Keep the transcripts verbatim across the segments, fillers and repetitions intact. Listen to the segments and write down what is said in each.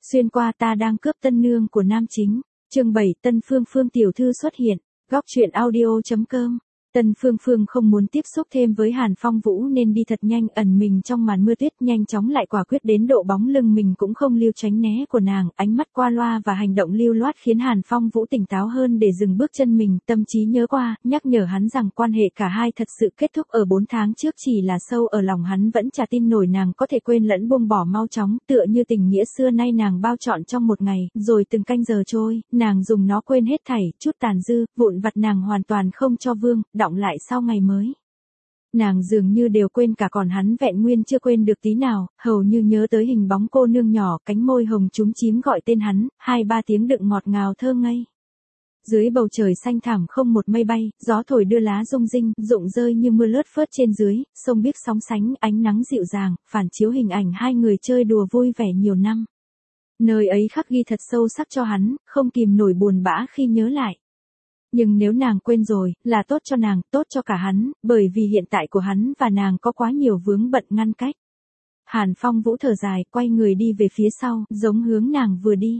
Xuyên qua ta đang cướp tân nương của nam chính. Chương bảy, Tân Phương Phương tiểu thư xuất hiện. Góc truyện audio chấm com. Tân Phương Phương không muốn tiếp xúc thêm với Hàn Phong Vũ nên đi thật nhanh, ẩn mình trong màn mưa tuyết, nhanh chóng lại quả quyết đến độ bóng lưng mình cũng không lưu tránh né của nàng, ánh mắt qua loa và hành động lưu loát khiến Hàn Phong Vũ tỉnh táo hơn để dừng bước chân mình, tâm trí nhớ qua, nhắc nhở hắn rằng quan hệ cả hai thật sự kết thúc ở bốn tháng trước, chỉ là sâu ở lòng hắn vẫn chả tin nổi nàng có thể quên lẫn buông bỏ mau chóng, tựa như tình nghĩa xưa nay nàng bao trọn trong một ngày, rồi từng canh giờ trôi, nàng dùng nó quên hết thảy, chút tàn dư, vụn vặt nàng hoàn toàn không cho vương, đọng lại sau ngày mới. Nàng dường như đều quên cả, còn hắn vẹn nguyên chưa quên được tí nào, hầu như nhớ tới hình bóng cô nương nhỏ, cánh môi hồng chúm chím gọi tên hắn, hai ba tiếng đựng ngọt ngào thơ ngây. Dưới bầu trời xanh thẳm không một mây bay, gió thổi đưa lá rung rinh, rụng rơi như mưa lướt phớt trên dưới, sông biếc sóng sánh, ánh nắng dịu dàng, phản chiếu hình ảnh hai người chơi đùa vui vẻ nhiều năm. Nơi ấy khắc ghi thật sâu sắc cho hắn, không kìm nổi buồn bã khi nhớ lại. Nhưng nếu nàng quên rồi, là tốt cho nàng, tốt cho cả hắn, bởi vì hiện tại của hắn và nàng có quá nhiều vướng bận ngăn cách. Hàn Phong Vũ thở dài, quay người đi về phía sau, giống hướng nàng vừa đi.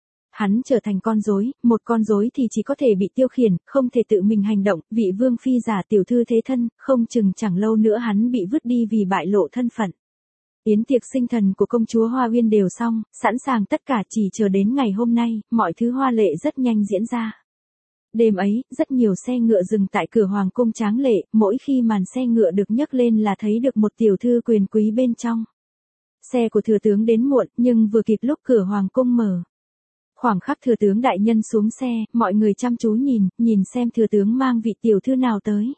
Hắn trở thành con rối, một con rối thì chỉ có thể bị tiêu khiển, không thể tự mình hành động, vị vương phi giả tiểu thư thế thân, không chừng chẳng lâu nữa hắn bị vứt đi vì bại lộ thân phận. Yến tiệc sinh thần của công chúa Hoa Uyên đều xong, sẵn sàng tất cả chỉ chờ đến ngày hôm nay, mọi thứ hoa lệ rất nhanh diễn ra. Đêm ấy, rất nhiều xe ngựa dừng tại cửa hoàng cung tráng lệ, mỗi khi màn xe ngựa được nhấc lên là thấy được một tiểu thư quyền quý bên trong. Xe của thừa tướng đến muộn, nhưng vừa kịp lúc cửa hoàng cung mở. Khoảng khắc thừa tướng đại nhân xuống xe, mọi người chăm chú nhìn, nhìn xem thừa tướng mang vị tiểu thư nào tới.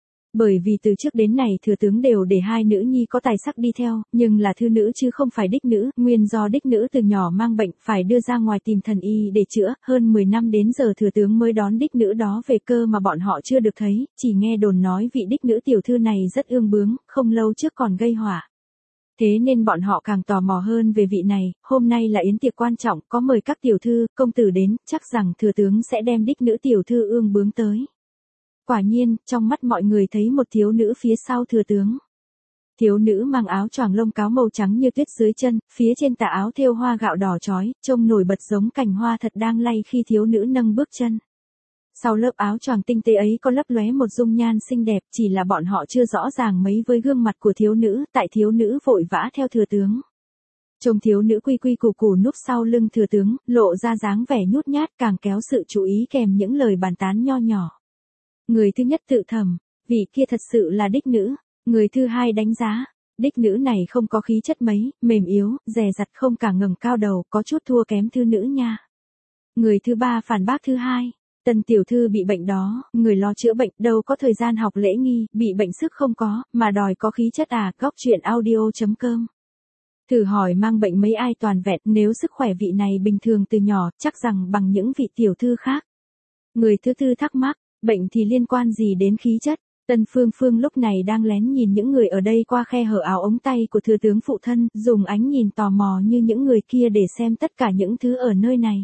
Bởi vì từ trước đến nay thừa tướng đều để hai nữ nhi có tài sắc đi theo, nhưng là thư nữ chứ không phải đích nữ, nguyên do đích nữ từ nhỏ mang bệnh phải đưa ra ngoài tìm thần y để chữa, hơn mười năm đến giờ thừa tướng mới đón đích nữ đó về cơ mà bọn họ chưa được thấy, chỉ nghe đồn nói vị đích nữ tiểu thư này rất ương bướng, không lâu trước còn gây họa. Thế nên bọn họ càng tò mò hơn về vị này, hôm nay là yến tiệc quan trọng, có mời các tiểu thư, công tử đến, chắc rằng thừa tướng sẽ đem đích nữ tiểu thư ương bướng tới. Quả nhiên, trong mắt mọi người thấy một thiếu nữ phía sau thừa tướng. Thiếu nữ mang áo choàng lông cáo màu trắng như tuyết dưới chân, phía trên tà áo thêu hoa gạo đỏ chói, trông nổi bật giống cành hoa thật đang lay khi thiếu nữ nâng bước chân. Sau lớp áo choàng tinh tế ấy có lấp lóe một dung nhan xinh đẹp, chỉ là bọn họ chưa rõ ràng mấy với gương mặt của thiếu nữ, tại thiếu nữ vội vã theo thừa tướng. Trông thiếu nữ quy quy củ củ núp sau lưng thừa tướng, lộ ra dáng vẻ nhút nhát càng kéo sự chú ý kèm những lời bàn tán nho nhỏ. Người thứ nhất tự thầm, vị kia thật sự là đích nữ. Người thứ hai đánh giá, đích nữ này không có khí chất mấy, mềm yếu, dè dặt không cả ngẩng cao đầu, có chút thua kém thư nữ nha. Người thứ ba phản bác thứ hai, Tân tiểu thư bị bệnh đó, người lo chữa bệnh đâu có thời gian học lễ nghi, bị bệnh sức không có, mà đòi có khí chất à. Góc truyện audio chấm com. Thử hỏi mang bệnh mấy ai toàn vẹn, nếu sức khỏe vị này bình thường từ nhỏ, chắc rằng bằng những vị tiểu thư khác. Người thứ tư thắc mắc, bệnh thì liên quan gì đến khí chất? Tân Phương Phương lúc này đang lén nhìn những người ở đây qua khe hở áo ống tay của thừa tướng phụ thân, dùng ánh nhìn tò mò như những người kia để xem tất cả những thứ ở nơi này.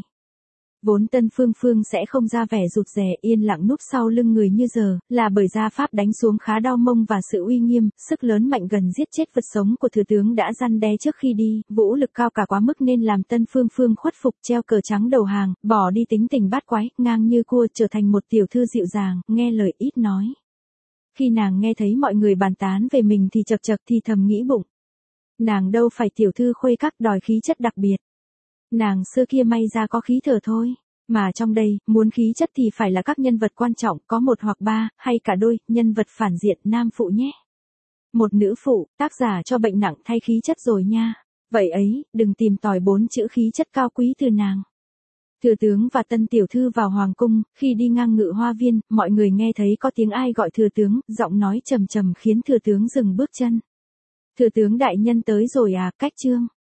Vốn Tân Phương Phương sẽ không ra vẻ rụt rè yên lặng núp sau lưng người như giờ, là bởi gia pháp đánh xuống khá đau mông và sự uy nghiêm, sức lớn mạnh gần giết chết vật sống của thừa tướng đã răn đe trước khi đi, vũ lực cao cả quá mức nên làm Tân Phương Phương khuất phục treo cờ trắng đầu hàng, bỏ đi tính tình bát quái, ngang như cua trở thành một tiểu thư dịu dàng, nghe lời ít nói. Khi nàng nghe thấy mọi người bàn tán về mình thì chật chật thì thầm nghĩ bụng. Nàng đâu phải tiểu thư khuê các đòi khí chất đặc biệt. Nàng xưa kia may ra có khí thở thôi, mà trong đây, muốn khí chất thì phải là các nhân vật quan trọng, có một hoặc ba, hay cả đôi, nhân vật phản diện nam phụ nhé. Một nữ phụ, tác giả cho bệnh nặng thay khí chất rồi nha. Vậy ấy, đừng tìm tòi bốn chữ khí chất cao quý từ nàng. Thừa tướng và tân tiểu thư vào hoàng cung, khi đi ngang ngự hoa viên, mọi người nghe thấy có tiếng ai gọi thừa tướng, giọng nói trầm trầm khiến thừa tướng dừng bước chân. Thừa tướng đại nhân tới rồi à, cách chương.